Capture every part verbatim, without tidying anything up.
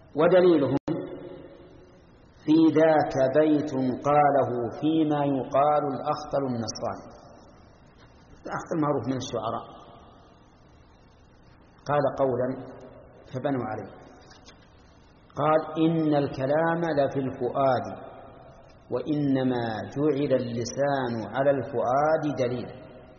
ودليلهم في ذاك بيت قاله فيما يقال الأخطل النصراني. الأخطل معروف من الشعراء، قال قولا فبنوا عليه، قال إن الكلام لفي الفؤاد وإنما جعل اللسان على الفؤاد دليلا.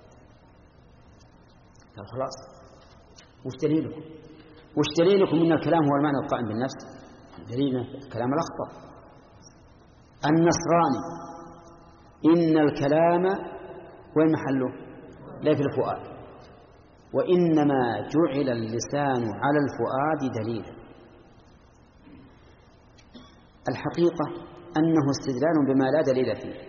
خلاص، وش دليلكم؟ وش دليلكم إن الكلام هو المعنى القائم بالنفس؟ دليلنا الكلام الأخطر النصراني، إن الكلام وين محله؟ لا في الفؤاد، وإنما جعل اللسان على الفؤاد دليلا. الحقيقة أنه استدلال بما لا دليل فيه.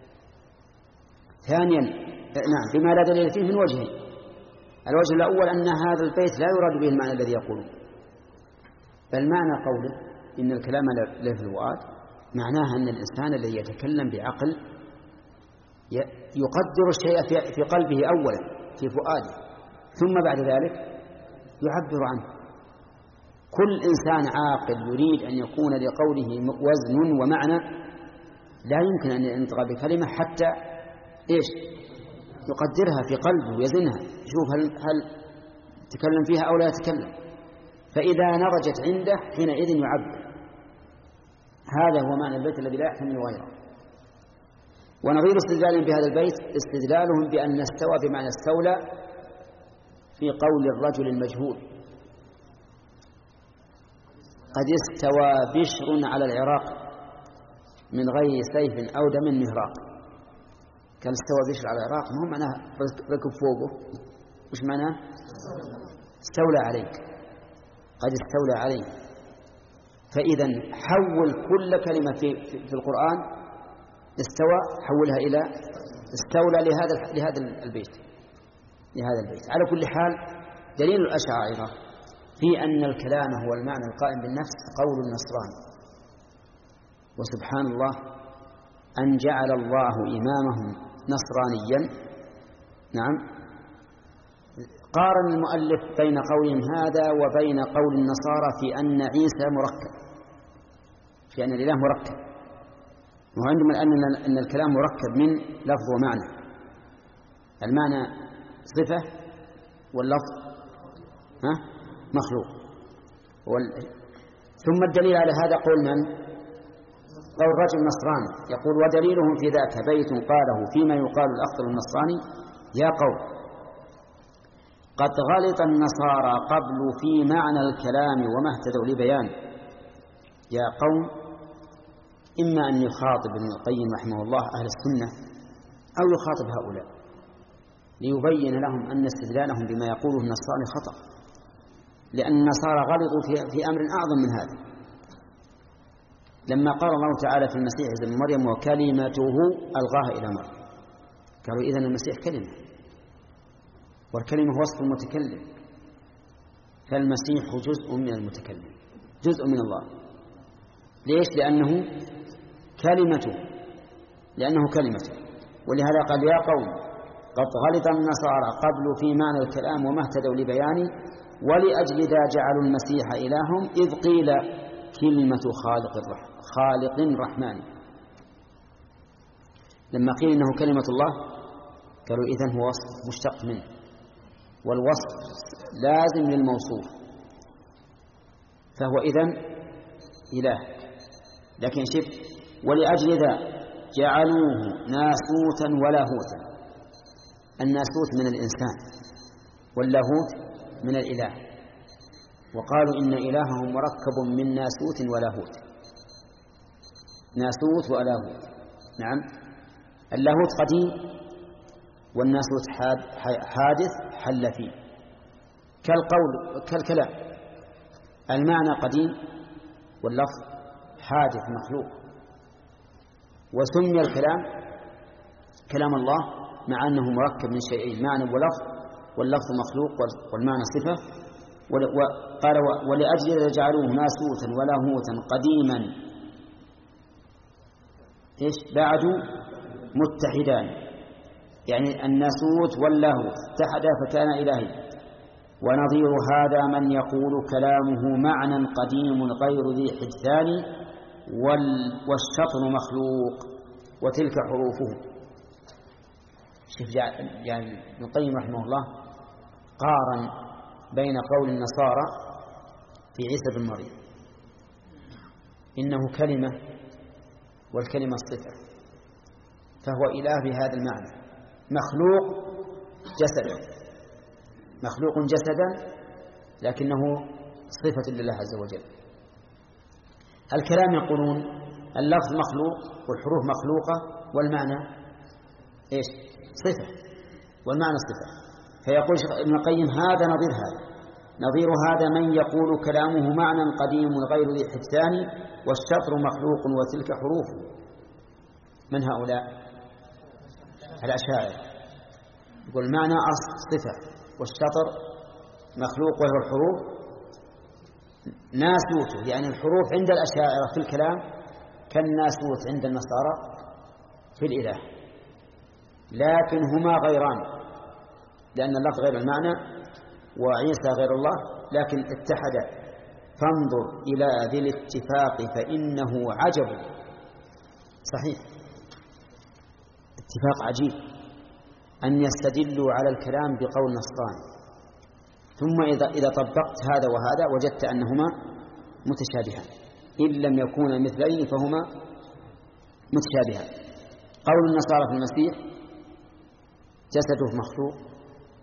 ثانيا نعم بما لا دليل فيه من وجهين. الوجه الأول أن هذا البيت لا يراد به المعنى الذي يقوله، بل معنى قوله إن الكلام لا في الفؤاد معناها أن الإنسان الذي يتكلم بعقل يقدر الشيء في قلبه أولا في فؤاده، ثم بعد ذلك يعبر عنه. كل إنسان عاقل يريد أن يكون لقوله وزن ومعنى لا يمكن أن ينطق بكلمة حتى إيش يقدرها في قلبه ويزنها، يشوف هل, هل تكلم فيها أو لا يتكلم، فإذا نضجت عنده حينئذ يعبر. هذا هو معنى البيت الذي لا يحتمل غيره. ونظير استدلالهم بهذا البيت استدلالهم بأن استوى بمعنى استولى في قول الرجل المجهول قد استوى بشر على العراق من غير سيف أو دم مهراق. كان استوى بشر على العراق ما هو معناه ركب فوقه، وش معناه؟ استولى عليك، قد استولى عليه. فإذا حول كل كلمة في, في, في القرآن استوى حولها إلى استولى لهذا لهذا البيت لهذا البيت. على كل حال دليل الأشاعرة في أن الكلام هو المعنى القائم بالنفس قول النصراني. وسبحان الله أن جعل الله إمامهم نصرانيا. نعم، قارن المؤلف بين قولهم هذا وبين قول النصارى في أن عيسى مركب، في أن الإله مركب. وعندهم أن أن الكلام مركب من لفظ ومعنى، المعنى صفة واللفظ ها مخلوق. وال... ثم الدليل على هذا قول من؟ قول رجل نصراني يقول ودليلهم في ذاك بيت قاله فيما يقال الأخطل النصراني يا قوم قد غلط النصارى قبل في معنى الكلام وما اهتدوا لبيان. يا قوم إما أن يخاطب ابن القيم رحمه الله أهل السنة أو يخاطب هؤلاء ليبين لهم أن استدلالهم بما يقوله النصارى خطأ، لأن النصارى غلطوا في, في أمر أعظم من هذا. لما قال الله تعالى في المسيح ابن مريم وكلمته ألغاها إلى مريم، قالوا إذن المسيح كلمة، والكلمة وصف المتكلم، فالمسيح جزء من المتكلم، جزء من الله. ليش؟ لأنه كلمته لأنه كلمته ولهذا قال يا قوم قد غلط النصارى قبل في معنى الكلام وما اهتدوا لبيانه ولأجل ذا جعلوا المسيح إلههم إذ قيل كلمة خالق الرحمن خالق رحمن. لما قيل إنه كلمة الله قالوا إذن هو وصف مشتق منه، والوصف لازم للموصوف، فهو إذن إله. لكن شف ولأجل ذا جعلوه ناسوتا ولاهوتا. الناسوت من الإنسان واللاهوت من الإله، وقالوا إن إلههم مركب من ناسوت ولاهوت. ناسوت ولاهوت، نعم. اللاهوت قديم والناسوت حادث حل فيه، كالقول كالكلام. المعنى قديم واللفظ حادث مخلوق. وسمي الكلام كلام الله مع أنه مركب من شيئين، معنى ولفظ، واللفظ مخلوق والمعنى صفة. وقال ولأجل جعلوه ناسوتا ولاهوتا قديما إيش بعد متحدان، يعني الناسوت واللاهوت اتحدا فكان إلهي، ونظير هذا من يقول كلامه معنى قديم غير ذي حدثان والشطر مخلوق وتلك حروفه. شوف يعني ابن القيم رحمه الله قارن بين قول النصارى في عيسى بن مريم إنه كلمة والكلمة الصفة، فهو إله بهذا المعنى، مخلوق جسدا، مخلوق جسدا لكنه صفة لله عز وجل. الكلام يقولون اللفظ مخلوق والحروف مخلوقة والمعنى إيش؟ صفة، والمعنى صفة. فيقول ابن القيم هذا نظير هذا، نظير هذا من يقول كلامه معنى قديم غير ذي حدثان والشطر مخلوق وتلك حروف. من هؤلاء؟ الأشاعرة. يقول معنى صفة والشطر مخلوق وهو الحروف ناسوته، يعني الحروف عند الأشاعرة في الكلام كالناسوت عند النصارى في الإله، لكن هما غيران، لأن اللفظ غير المعنى وعيسى غير الله، لكن اتحد. فانظر إلى ذي الاتفاق فإنه عجب. صحيح، اتفاق عجيب أن يستدلوا على الكلام بقول نصراني، ثم إذا إذا طبقت هذا وهذا وجدت أنهما متشابهان، إن لم يكونا مثلين فهما متشابهان. قول النصارى في المسيح جسده مخلوق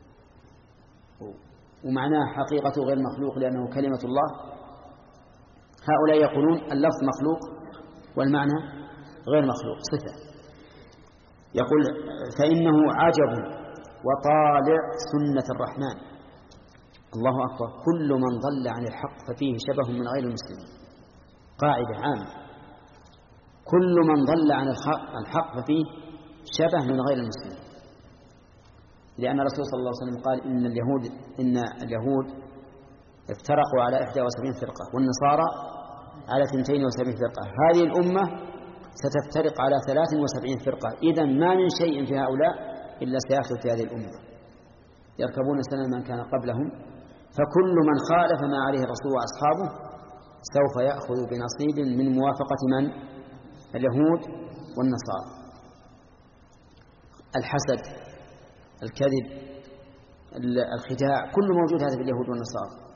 ومعناه حقيقته غير مخلوق لأنه كلمة الله، هؤلاء يقولون اللفظ مخلوق والمعنى غير مخلوق، صفة. يقول فإنه عجب وطالع سنة الرحمن. الله أكبر، كل من ضل عن الحق ففيه شبه من غير المسلمين، قاعدة عامة، كل من ضل عن الحق ففيه شبه من غير المسلمين، لأن الرسول صلى الله عليه وسلم قال إن اليهود إن اليهود افترقوا على إحدى وسبعين فرقة والنصارى على اثنتين وسبعين فرقة، هذه الأمة ستفترق على ثلاث وسبعين فرقة، إذن ما من شيء في هؤلاء إلا سيأخذ في هذه الأمة، يركبون سنة من كان قبلهم، فكل من خالف ما عليه الرسول وأصحابه سوف يأخذ بنصيب من موافقة من؟ اليهود والنصارى. الحسد، الكذب، الخداع، كل موجود هذا في اليهود والنصارى.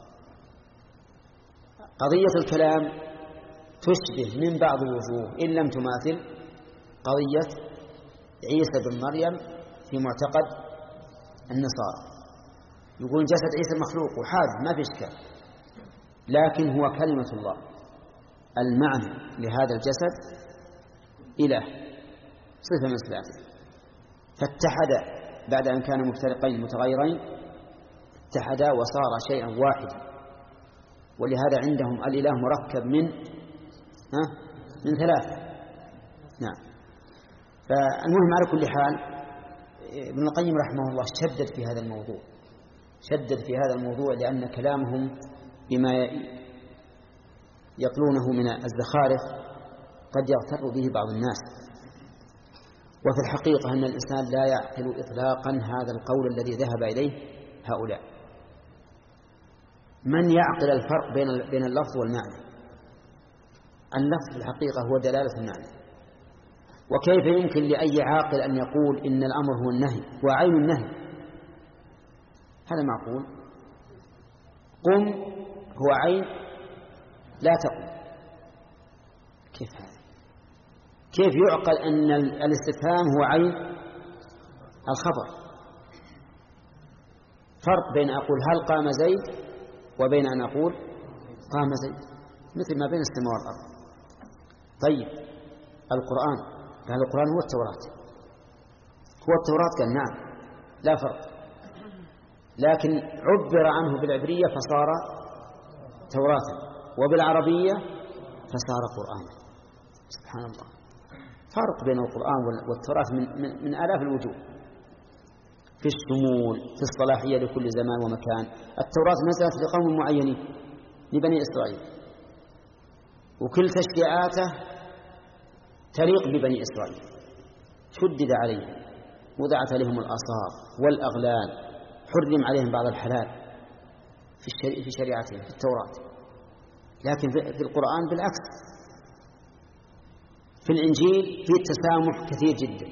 قضية الكلام تشبه من بعض الوجوه إن لم تماثل قضية عيسى بن مريم في معتقد النصارى، يقول جسد عيسى مخلوق وحادث ما في إشكال، لكن هو كلمة الله، المعنى لهذا الجسد إله، صفة من صفاته، فاتحد بعد أن كان مفترقين متغيرين، اتحدا وصار شيئا واحدا. ولهذا عندهم الإله مركب من ها من ثلاثة. نعم. فالمهم على كل حال ابن القيم رحمه الله شدد في هذا الموضوع، شدد في هذا الموضوع لأن كلامهم بما يطلونه من الزخارف قد يغتر به بعض الناس، وفي الحقيقة أن الإنسان لا يعقل إطلاقا هذا القول الذي ذهب إليه هؤلاء. من يعقل الفرق بين بين اللفظ والمعنى؟ اللفظ في الحقيقة هو دلالة المعنى، وكيف يمكن لأي عاقل أن يقول إن الأمر هو النهي وعين النهي؟ هذا معقول؟ قم هو عين لا تقم، كيف هذا؟ كيف يعقل أن الاستفهام هو عين الخبر؟ فرق بين أقول هل قام زيد وبين أن أقول قام زيد، مثل ما بين السماء والأرض. طيب القرآن، قال القرآن هو التوراة، هو التوراة، قال نعم لا فرق، لكن عبر عنه بالعبرية فصار توراة وبالعربية فصار قرآن. سبحان الله، فرق بين القرآن والتوراة من, من, من آلاف الوجوه، في الشمول، في الصلاحية لكل زمان ومكان. التوراة نزلت لقوم معينين لبني إسرائيل، وكل تشريعاته تليق ببني إسرائيل، شدد عليهم، وضعت عليهم الآثار والأغلال، حرم عليهم بعض الحلال، في شريعتهم في التوراة، لكن في القرآن بالعكس. في الإنجيل فيه التسامح كثير جدا،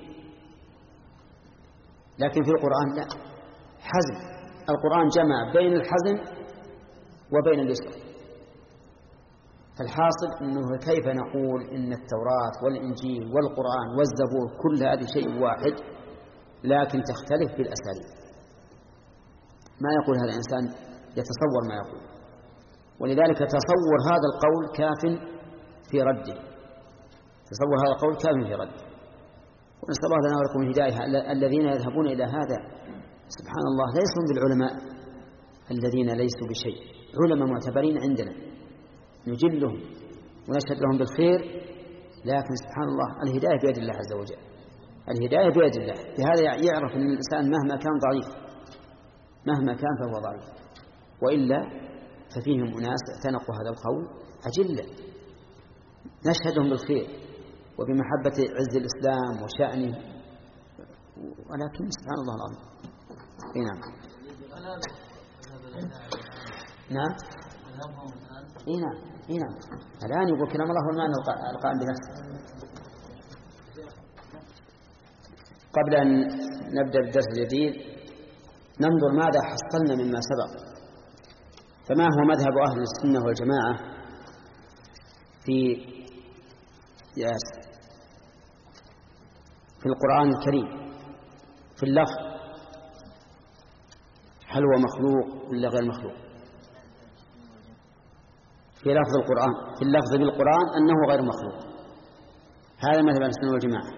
لكن في القرآن لا، حزم. القرآن جمع بين الحزم وبين اليسر. فالحاصل أنه كيف نقول إن التوراة والإنجيل والقرآن والزبور كل هذه شيء واحد، لكن تختلف بالأساليب. ما يقول هذا الإنسان يتصور ما يقول، ولذلك تصور هذا القول كاف في رده، تصور هذا القول كاف في رده. ونسأل الله لنا ولكم الهداية. الذين يذهبون إلى هذا سبحان الله ليسوا بالعلماء الذين ليسوا بشيء، علماء معتبرين عندنا نجلهم ونشهد لهم بالخير، لكن سبحان الله الهداية بيد الله عز وجل، الهداية بيد الله. بهذا يعرف أن الإنسان مهما كان ضعيف، مهما كان فهو ضعيف، وإلا ففيهم أناس اعتنقوا هذا القول أجلة نشهدهم بالخير وبمحبة عز الإسلام وشأنه، ولكن سبحان الله العظيم. إيه نعم نعم إيه نعم إيه نعم الآن يقول كلام الله والمعنى القائم بنفسه. قبل أن نبدأ بالدرس الجديد ننظر ماذا حصلنا مما سبق. فما هو مذهب أهل السنة والجماعة في ياس في القرآن الكريم في اللفظ؟ هل هو مخلوق ولا غير مخلوق؟ في لفظ القرآن، في اللفظ بالقرآن أنه غير مخلوق، هذا مذهب أهل السنة والجماعة.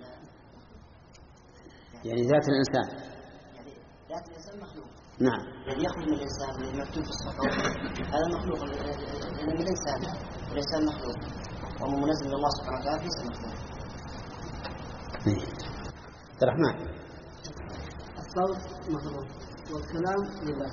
يعني ذات الإنسان، يعني ذات الإنسان مخلوق. نعم. الذي يخرج من الإنسان الذي مكتوب في الصحف هذا مخلوق، لأن الإنسان الإنسان مخلوق وهو منزل من الله سبحانه وتعالى ليس مخلوق. عبد الرحمن. الصوت مخلوق والكلام لله.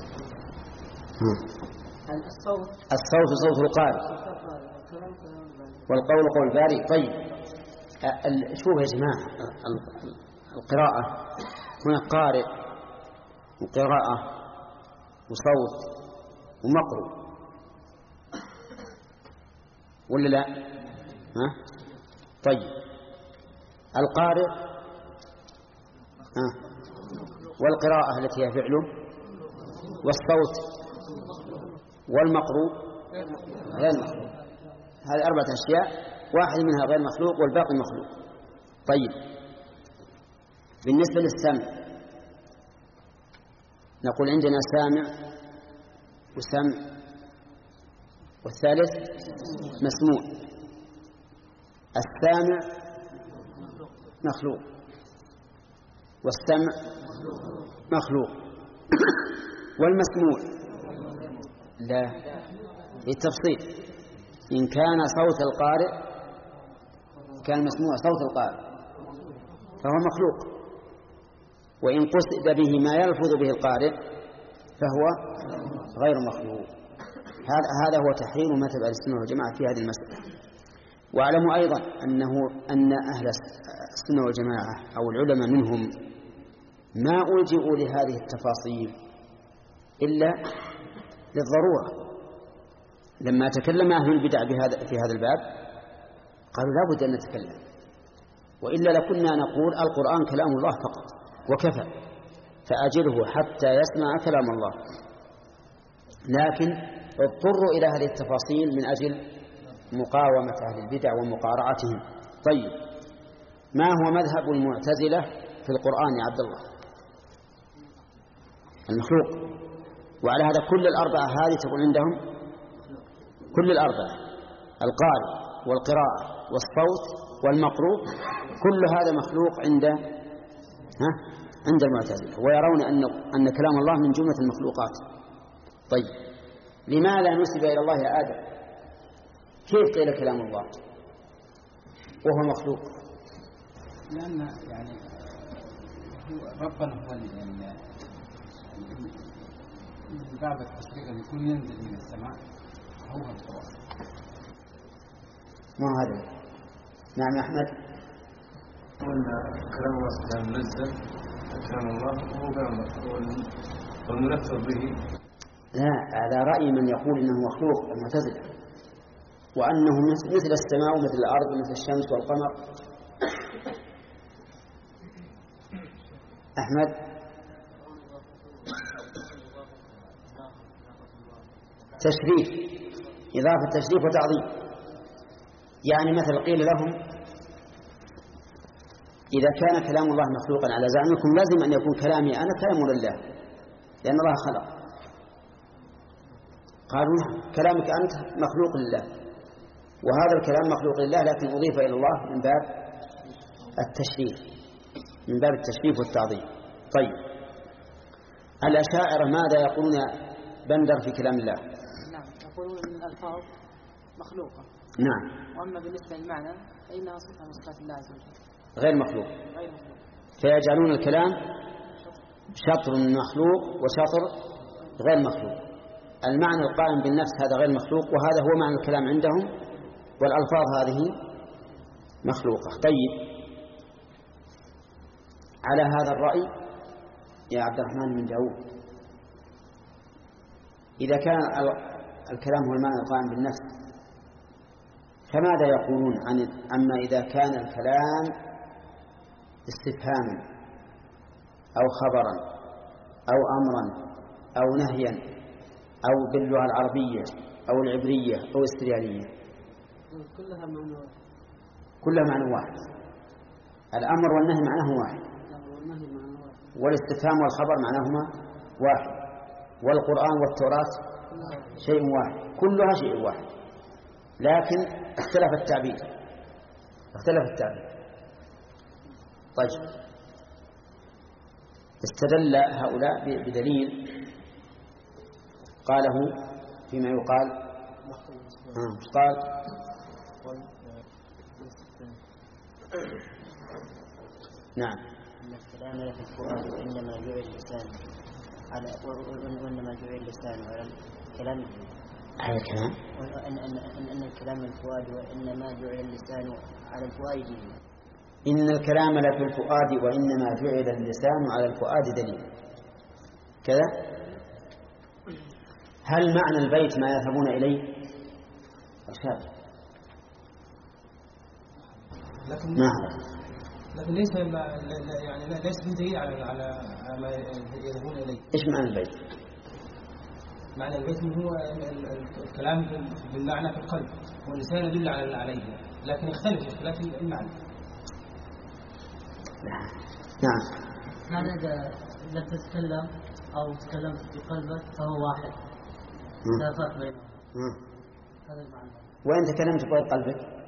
الصوت الصوت صوت القارئ والقول قول الباري. طيب شوف يا جماعة، القراءة هنا قارئ وقراءة وصوت ومقروء ولا لا؟ ها؟ طيب القارئ ها والقراءة التي هي فعله والصوت والمقروء غير مخلوق. هذه أربعة أشياء، واحد منها غير مخلوق والباقي مخلوق. طيب بالنسبة للسمع نقول عندنا سامع وسمع، والثالث مسموع. السامع مخلوق والسمع مخلوق والمسموع لا، للتفصيل. إن كان صوت القارئ كان مسموع صوت القارئ فهو مخلوق، وإن قصد به ما يلفظ به القارئ فهو غير مخلوق. هذا هو تحرير مذهب أهل السنة والجماعة في هذه المسألة. واعلموا أيضا أنه أن أهل السنة والجماعة أو العلماء منهم ما ألجئوا لهذه التفاصيل إلا للضرورة. لما تكلم أهل البدع بهذا في هذا الباب قالوا لا بد أن نتكلم، وإلا لكنا نقول القرآن كلام الله فقط وكفى، فأجله حتى يسمع كلام الله. لكن اضطروا إلى هذه التفاصيل من أجل مقاومة أهل البدع ومقارعتهم. طيب ما هو مذهب المعتزلة في القرآن يا عبد الله؟ المخلوق. وعلى هذا كل الأربعة هذه تكون عندهم، كل الأربعة القارئ والقراءة والصوت والمقروء كل هذا مخلوق عند ها عند المعتزلة، ويرون أن أن كلام الله من جملة المخلوقات. طيب لماذا نسب إلى الله يا آدم؟ كيف قيل كلام الله وهو مخلوق؟ لأن يعني هو ربنا هو يعني من باب التشريع أن يكون ينزل من السماء هو القرآن. ما هذا؟ نعم يا أحمد. قلنا كلام الله سبحانه منزل كلام الله هو والمنفذ به لا، هذا رأي من يقول إنه مخلوق، المعتزلة، وأنه مثل السماء ومثل الأرض ومثل الشمس والقمر. أحمد. تشريف، إضافة تشريف وتعظيم. يعني مثل قيل لهم إذا كان كلام الله مخلوقا على زعمكم لازم أن يكون كلامي أنا كلام لله، لأن الله خلق. قالوا نعم، كلامك أنت مخلوق لله، وهذا الكلام مخلوق لله لكن أضيف إلى الله من باب التشريف، من باب التشريف والتعظيم. طيب، الأشاعرة ماذا يقولون بندر في كلام الله؟ نعم، يقولون أن الألفاظ مخلوقة. نعم. وأما بالنسبة للمعنى فإنها صفة من صفات الله عز وجل غير مخلوق. غير مخلوق. فيجعلون الكلام شطر مخلوق وشطر غير مخلوق. المعنى القائم بالنفس هذا غير مخلوق، وهذا هو معنى الكلام عندهم، والألفاظ هذه مخلوقة. طيب، على هذا الرأي يا عبد الرحمن بن داود، إذا كان الكلام هو المعنى القائم بالنفس فماذا يقولون عن أما إذا كان الكلام استفهاما أو خبرا أو أمرا أو نهيا أو باللغة العربية أو العبرية أو السريانية؟ كلها معنى واحد. كلها معنى واحد. الأمر والنهي معناه واحد، والنهي معنى واحد، والاستفهام والخبر معناهما واحد، والقرآن والتوراة شيء واحد، كلها شيء واحد، لكن اختلف التعبير اختلف التعبير. طيب، استدل هؤلاء بدليل قاله فيما يقال آه. قال نعم أن الكلام لا في الفؤاد وإنما جعل اللسان على وإنما جعل اللسان على الكلام على الكلام أن أن أن أن الكلام الفؤاد وإنما جعل اللسان على الفؤاد. إن الكلام لفي الفؤاد وإنما جعل اللسان على الفؤاد دليل كذا. هل معنى البيت ما يذهبون إليه؟ أرشاد. لكن نعم، لكن ليس يعني ليس في دليل على على ما يذهبون إليه. إيش معنى البيت؟ معنى البيت هو الكلام بالمعنى في القلب، واللسان يدل على عليه، لكن يختلف اختلاف المعنى. نعم. معنى إذا إذا تتكلم أو تكلمت بقلبك فهو واحد، لا فرق بينهم. هذا المعنى. وين تكلمت بقلبك؟